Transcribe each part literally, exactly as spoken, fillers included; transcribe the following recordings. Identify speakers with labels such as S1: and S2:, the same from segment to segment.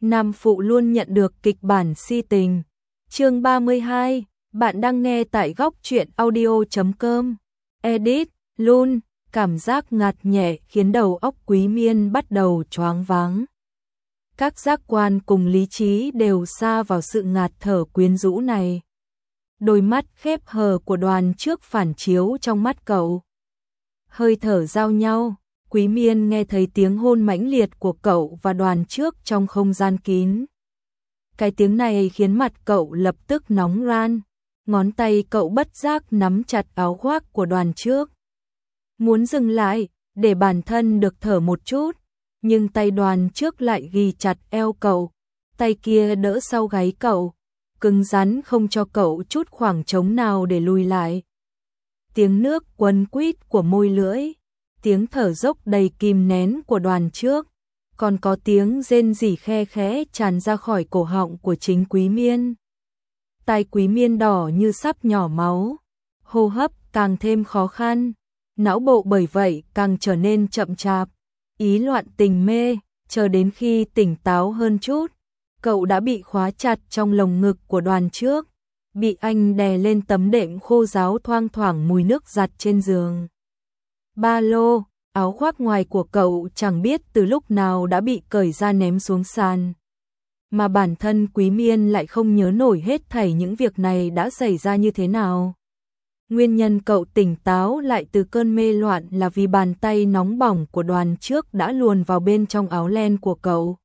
S1: Nam phụ luôn nhận được kịch bản si tình. Chương ba mươi hai, bạn đang nghe tại góc truyện audio chấm com. Edit, Lun, cảm giác ngạt nhẹ khiến đầu óc Quý Miên bắt đầu choáng váng. Các giác quan cùng lý trí đều sa vào sự ngạt thở quyến rũ này. Đôi mắt khép hờ của Đoàn Trước phản chiếu trong mắt cậu. Hơi thở giao nhau, Quý Miên nghe thấy tiếng hôn mãnh liệt của cậu và Đoàn Trước trong không gian kín. Cái tiếng này khiến mặt cậu lập tức nóng ran, ngón tay cậu bất giác nắm chặt áo khoác của Đoàn Trước. Muốn dừng lại, để bản thân được thở một chút, nhưng tay Đoàn Trước lại ghi chặt eo cậu, tay kia đỡ sau gáy cậu, cứng rắn không cho cậu chút khoảng trống nào để lùi lại. Tiếng nước quấn quýt của môi lưỡi, tiếng thở dốc đầy kìm nén của Đoàn Trước, còn có tiếng rên rỉ khe khẽ tràn ra khỏi cổ họng của chính Quý Miên. Tai Quý Miên đỏ như sắp nhỏ máu, hô hấp càng thêm khó khăn, não bộ bởi vậy càng trở nên chậm chạp, ý loạn tình mê, chờ đến khi tỉnh táo hơn chút, cậu đã bị khóa chặt trong lồng ngực của Đoàn Trước, bị anh đè lên tấm đệm khô ráo thoang thoảng mùi nước giặt trên giường. Ba lô, áo khoác ngoài của cậu chẳng biết từ lúc nào đã bị cởi ra ném xuống sàn. Mà bản thân Quý Miên lại không nhớ nổi hết thảy những việc này đã xảy ra như thế nào. Nguyên nhân cậu tỉnh táo lại từ cơn mê loạn là vì bàn tay nóng bỏng của Đoàn Trước đã luồn vào bên trong áo len của cậu.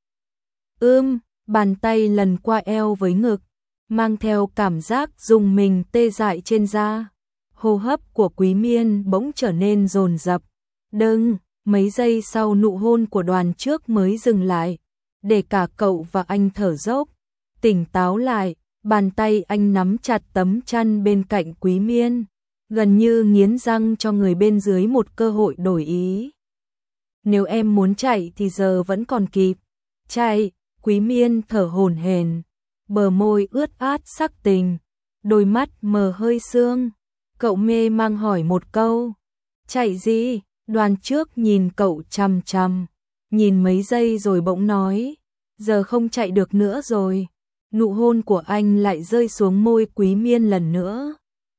S1: Ưm, bàn tay lần qua eo với ngực, mang theo cảm giác rùng mình tê dại trên da. Hô hấp của Quý Miên bỗng trở nên dồn dập. Đừng, mấy giây sau nụ hôn của Đoàn Trước mới dừng lại, để cả cậu và anh thở dốc, tỉnh táo lại, bàn tay anh nắm chặt tấm chăn bên cạnh Quý Miên, gần như nghiến răng cho người bên dưới một cơ hội đổi ý. Nếu em muốn chạy thì giờ vẫn còn kịp. Chạy, Quý Miên thở hổn hển, bờ môi ướt át sắc tình, đôi mắt mờ hơi sương. Cậu mê mang hỏi một câu, chạy gì? Đoàn Trước nhìn cậu chằm chằm, nhìn mấy giây rồi bỗng nói, giờ không chạy được nữa rồi. Nụ hôn của anh lại rơi xuống môi Quý Miên lần nữa.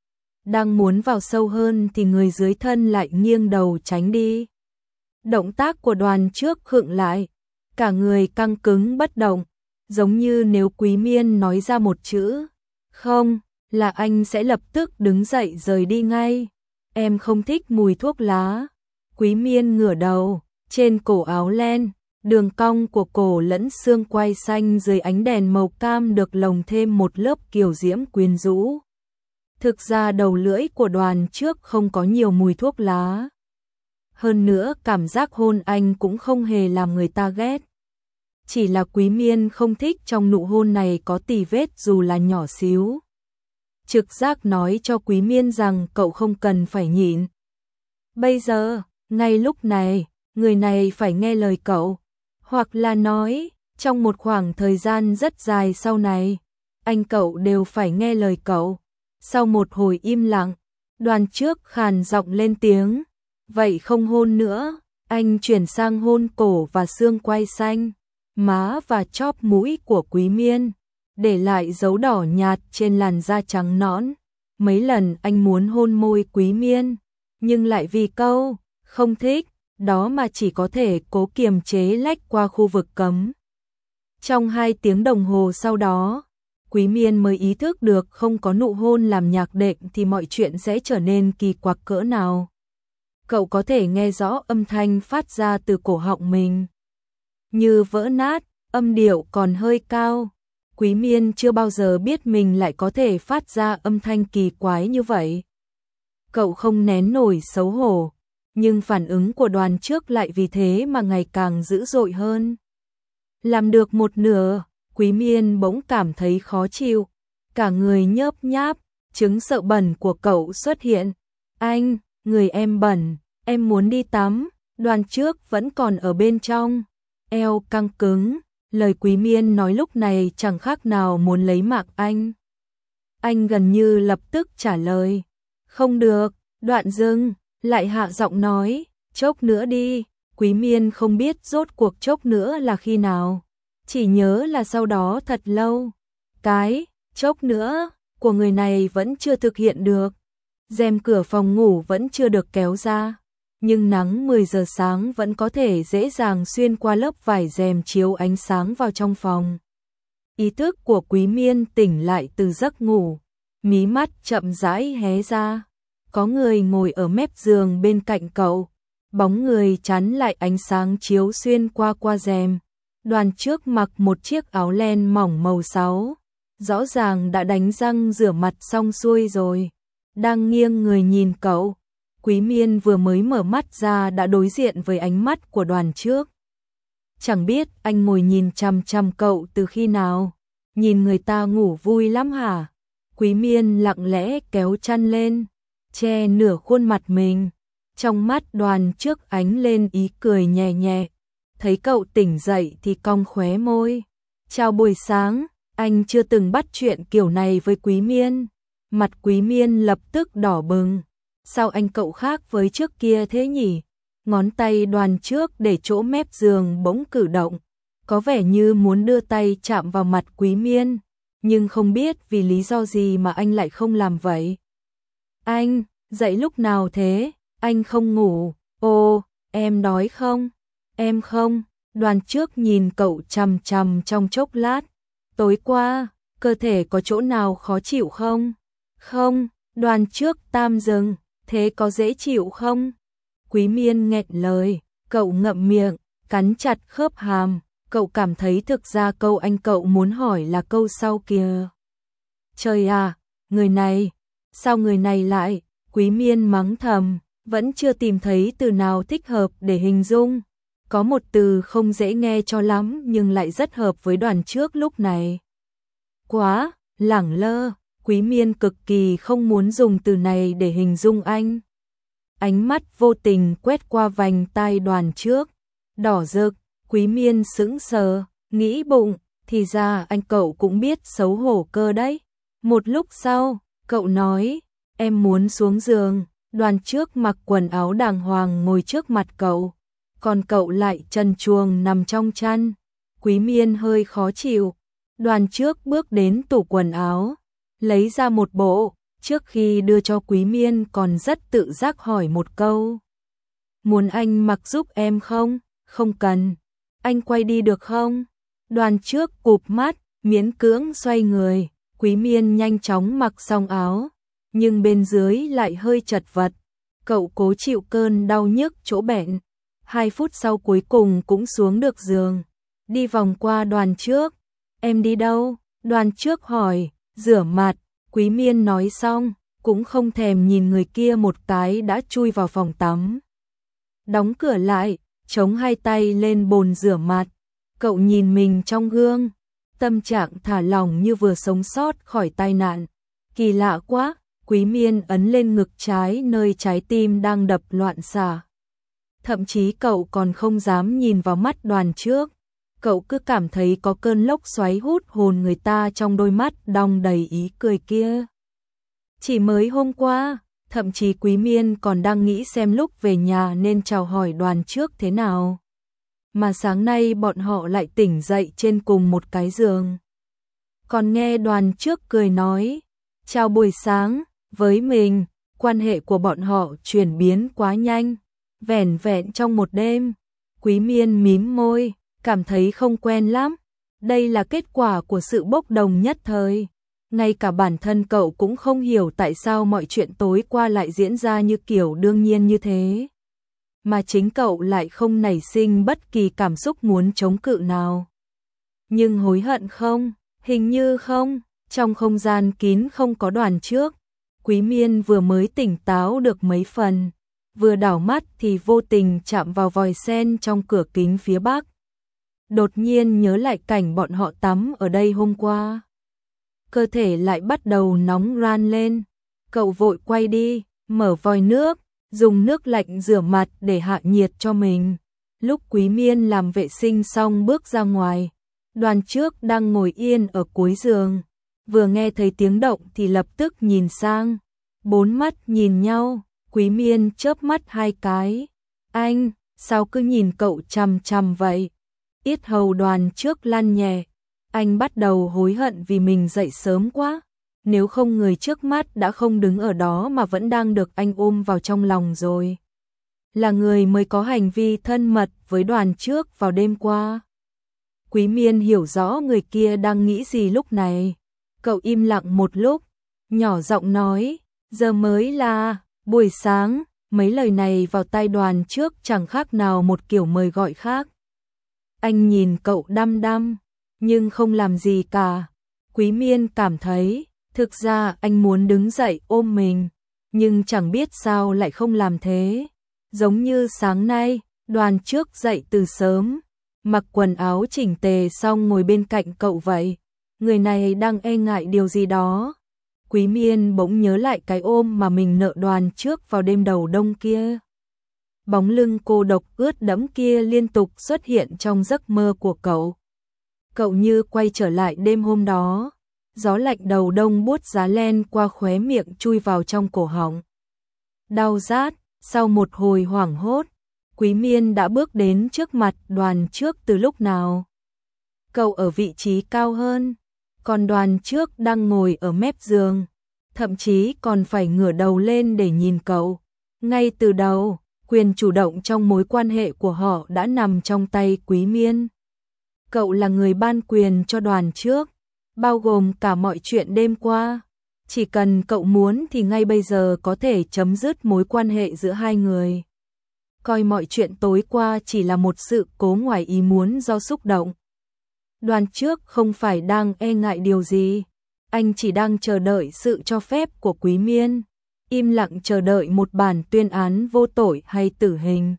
S1: Đang muốn vào sâu hơn thì người dưới thân lại nghiêng đầu tránh đi. Động tác của Đoàn Trước khựng lại, cả người căng cứng bất động, giống như nếu Quý Miên nói ra một chữ không, là anh sẽ lập tức đứng dậy rời đi ngay. Em không thích mùi thuốc lá. Quý Miên ngửa đầu, trên cổ áo len, đường cong của cổ lẫn xương quai xanh dưới ánh đèn màu cam được lồng thêm một lớp kiều diễm quyến rũ. Thực ra đầu lưỡi của Đoàn Trước không có nhiều mùi thuốc lá. Hơn nữa cảm giác hôn anh cũng không hề làm người ta ghét. Chỉ là Quý Miên không thích trong nụ hôn này có tì vết dù là nhỏ xíu. Trực giác nói cho Quý Miên rằng cậu không cần phải nhịn. Bây giờ, ngay lúc này, người này phải nghe lời cậu. Hoặc là nói, trong một khoảng thời gian rất dài sau này, anh cậu đều phải nghe lời cậu. Sau một hồi im lặng, Đoàn Trước khàn giọng lên tiếng. Vậy không hôn nữa, anh chuyển sang hôn cổ và xương quai xanh, má và chóp mũi của Quý Miên, để lại dấu đỏ nhạt trên làn da trắng nõn. Mấy lần anh muốn hôn môi Quý Miên, nhưng lại vì câu không thích, đó mà chỉ có thể cố kiềm chế lách qua khu vực cấm. Trong hai tiếng đồng hồ sau đó, Quý Miên mới ý thức được không có nụ hôn làm nhạc đệm thì mọi chuyện sẽ trở nên kỳ quặc cỡ nào. Cậu có thể nghe rõ âm thanh phát ra từ cổ họng mình. Như vỡ nát, âm điệu còn hơi cao. Quý Miên chưa bao giờ biết mình lại có thể phát ra âm thanh kỳ quái như vậy. Cậu không nén nổi xấu hổ, nhưng phản ứng của Đoàn Trước lại vì thế mà ngày càng dữ dội hơn. Làm được một nửa, Quý Miên bỗng cảm thấy khó chịu, cả người nhớp nháp, chứng sợ bẩn của cậu xuất hiện. Anh, người em bẩn, em muốn đi tắm. Đoàn Trước vẫn còn ở bên trong, eo căng cứng, lời Quý Miên nói lúc này chẳng khác nào muốn lấy mạng anh. Anh gần như lập tức trả lời, không được. Đoạn dừng, lại hạ giọng nói, chốc nữa đi. Quý Miên không biết rốt cuộc chốc nữa là khi nào. Chỉ nhớ là sau đó thật lâu, cái chốc nữa của người này vẫn chưa thực hiện được. Rèm cửa phòng ngủ vẫn chưa được kéo ra, nhưng nắng mười giờ sáng vẫn có thể dễ dàng xuyên qua lớp vải rèm chiếu ánh sáng vào trong phòng. Ý thức của Quý Miên tỉnh lại từ giấc ngủ, mí mắt chậm rãi hé ra. Có người ngồi ở mép giường bên cạnh cậu, bóng người chắn lại ánh sáng chiếu xuyên qua qua rèm. Đoàn Trước mặc một chiếc áo len mỏng màu sáu, rõ ràng đã đánh răng rửa mặt xong xuôi rồi, đang nghiêng người nhìn cậu. Quý Miên vừa mới mở mắt ra đã đối diện với ánh mắt của Đoàn Trước. Chẳng biết anh ngồi nhìn chằm chằm cậu từ khi nào, nhìn người ta ngủ vui lắm hả? Quý Miên lặng lẽ kéo chăn lên, che nửa khuôn mặt mình. Trong mắt Đoàn Trước ánh lên ý cười nhẹ nhẹ. Thấy cậu tỉnh dậy thì cong khóe môi. Chào buổi sáng, anh chưa từng bắt chuyện kiểu này với Quý Miên. Mặt Quý Miên lập tức đỏ bừng. Sao anh cậu khác với trước kia thế nhỉ? Ngón tay Đoàn Trước để chỗ mép giường bỗng cử động, có vẻ như muốn đưa tay chạm vào mặt Quý Miên, nhưng không biết vì lý do gì mà anh lại không làm vậy. Anh, dậy lúc nào thế? Anh không ngủ. Ồ, em đói không? Em không. Đoàn Trước nhìn cậu chằm chằm trong chốc lát. Tối qua, cơ thể có chỗ nào khó chịu không? Không. Đoàn Trước tam dừng. Thế có dễ chịu không? Quý Miên nghẹn lời, cậu ngậm miệng, cắn chặt khớp hàm. Cậu cảm thấy thực ra câu anh cậu muốn hỏi là câu sau kia. Trời à, người này, sao người này lại? Quý Miên mắng thầm, vẫn chưa tìm thấy từ nào thích hợp để hình dung. Có một từ không dễ nghe cho lắm nhưng lại rất hợp với Đoàn Trước lúc này. Quá, lẳng lơ, Quý Miên cực kỳ không muốn dùng từ này để hình dung anh. Ánh mắt vô tình quét qua vành tai Đoàn Trước, đỏ rực. Quý Miên sững sờ, nghĩ bụng, thì ra anh cậu cũng biết xấu hổ cơ đấy. Một lúc sau, cậu nói, em muốn xuống giường. Đoàn Trước mặc quần áo đàng hoàng ngồi trước mặt cậu, còn cậu lại trần truồng nằm trong chăn. Quý Miên hơi khó chịu. Đoàn Trước bước đến tủ quần áo, lấy ra một bộ, trước khi đưa cho Quý Miên còn rất tự giác hỏi một câu. Muốn anh mặc giúp em không? Không cần. Anh quay đi được không? Đoàn Trước cụp mắt, miễn cưỡng xoay người. Quý Miên nhanh chóng mặc xong áo, nhưng bên dưới lại hơi chật vật. Cậu cố chịu cơn đau nhức chỗ bẹn. Hai phút sau cuối cùng cũng xuống được giường. Đi vòng qua Đoàn Trước. Em đi đâu? Đoàn Trước hỏi. Rửa mặt. Quý Miên nói xong, cũng không thèm nhìn người kia một cái đã chui vào phòng tắm. Đóng cửa lại, chống hai tay lên bồn rửa mặt. Cậu nhìn mình trong gương, tâm trạng thả lỏng như vừa sống sót khỏi tai nạn. Kỳ lạ quá. Quý Miên ấn lên ngực trái nơi trái tim đang đập loạn xạ. Thậm chí cậu còn không dám nhìn vào mắt Đoàn Trước. Cậu cứ cảm thấy có cơn lốc xoáy hút hồn người ta trong đôi mắt đong đầy ý cười kia. Chỉ mới hôm qua, thậm chí Quý Miên còn đang nghĩ xem lúc về nhà nên chào hỏi Đoàn Trước thế nào. Mà sáng nay bọn họ lại tỉnh dậy trên cùng một cái giường. Còn nghe Đoàn Trước cười nói, chào buổi sáng. Với mình, quan hệ của bọn họ chuyển biến quá nhanh, vẻn vẹn trong một đêm. Quý Miên mím môi, cảm thấy không quen lắm. Đây là kết quả của sự bốc đồng nhất thời. Ngay cả bản thân cậu cũng không hiểu tại sao mọi chuyện tối qua lại diễn ra như kiểu đương nhiên như thế. Mà chính cậu lại không nảy sinh bất kỳ cảm xúc muốn chống cự nào. Nhưng hối hận không? Hình như không. Trong không gian kín không có Đoàn Trước. Quý Miên vừa mới tỉnh táo được mấy phần, vừa đảo mắt thì vô tình chạm vào vòi sen trong cửa kính phía bắc. Đột nhiên nhớ lại cảnh bọn họ tắm ở đây hôm qua. Cơ thể lại bắt đầu nóng ran lên. Cậu vội quay đi, mở vòi nước, dùng nước lạnh rửa mặt để hạ nhiệt cho mình. Lúc Quý Miên làm vệ sinh xong bước ra ngoài, Đoàn Trước đang ngồi yên ở cuối giường. Vừa nghe thấy tiếng động thì lập tức nhìn sang. Bốn mắt nhìn nhau, Quý Miên chớp mắt hai cái. Anh, sao cứ nhìn cậu chằm chằm vậy? Yết hầu Đoàn trước lăn nhẹ, anh bắt đầu hối hận vì mình dậy sớm quá, nếu không người trước mắt đã không đứng ở đó mà vẫn đang được anh ôm vào trong lòng rồi. Là người mới có hành vi thân mật với Đoàn trước vào đêm qua. Quý Miên hiểu rõ người kia đang nghĩ gì lúc này. Cậu im lặng một lúc, nhỏ giọng nói, giờ mới là buổi sáng. Mấy lời này vào tai Đoàn trước chẳng khác nào một kiểu mời gọi khác. Anh nhìn cậu đăm đăm, nhưng không làm gì cả. Quý Miên cảm thấy, thực ra anh muốn đứng dậy ôm mình, nhưng chẳng biết sao lại không làm thế. Giống như sáng nay, Đoàn trước dậy từ sớm, mặc quần áo chỉnh tề xong ngồi bên cạnh cậu vậy. Người này đang e ngại điều gì đó. Quý Miên bỗng nhớ lại cái ôm mà mình nợ Đoàn trước vào đêm đầu đông kia. Bóng lưng cô độc ướt đẫm kia liên tục xuất hiện trong giấc mơ của cậu. Cậu như quay trở lại đêm hôm đó. Gió lạnh đầu đông buốt giá len qua khóe miệng chui vào trong cổ họng. Đau rát, sau một hồi hoảng hốt, Quý Miên đã bước đến trước mặt Đoàn trước từ lúc nào. Cậu ở vị trí cao hơn, còn Đoàn trước đang ngồi ở mép giường, thậm chí còn phải ngửa đầu lên để nhìn cậu. Ngay từ đầu, quyền chủ động trong mối quan hệ của họ đã nằm trong tay Quý Miên. Cậu là người ban quyền cho Đoàn trước, bao gồm cả mọi chuyện đêm qua. Chỉ cần cậu muốn thì ngay bây giờ có thể chấm dứt mối quan hệ giữa hai người. Coi mọi chuyện tối qua chỉ là một sự cố ngoài ý muốn do xúc động. Đoàn trước không phải đang e ngại điều gì, anh chỉ đang chờ đợi sự cho phép của Quý Miên, im lặng chờ đợi một bản tuyên án vô tội hay tử hình.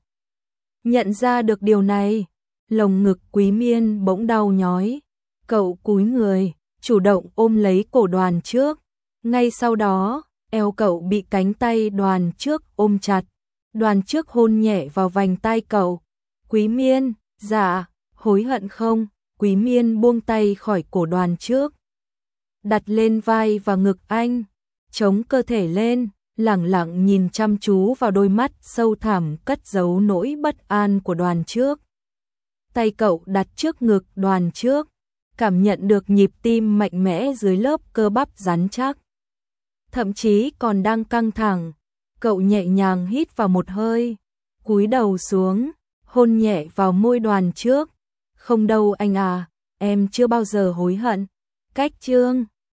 S1: Nhận ra được điều này, lồng ngực Quý Miên bỗng đau nhói, cậu cúi người, chủ động ôm lấy cổ Đoàn trước. Ngay sau đó, eo cậu bị cánh tay Đoàn trước ôm chặt. Đoàn trước hôn nhẹ vào vành tai cậu. Quý Miên, dạ, hối hận không? Quý Miên buông tay khỏi cổ Đoàn trước, đặt lên vai và ngực anh, chống cơ thể lên, lẳng lặng nhìn chăm chú vào đôi mắt sâu thẳm cất giấu nỗi bất an của Đoàn trước. Tay cậu đặt trước ngực Đoàn trước, cảm nhận được nhịp tim mạnh mẽ dưới lớp cơ bắp rắn chắc. Thậm chí còn đang căng thẳng, cậu nhẹ nhàng hít vào một hơi, cúi đầu xuống, hôn nhẹ vào môi Đoàn trước. Không đâu anh à, em chưa bao giờ hối hận. Cách chương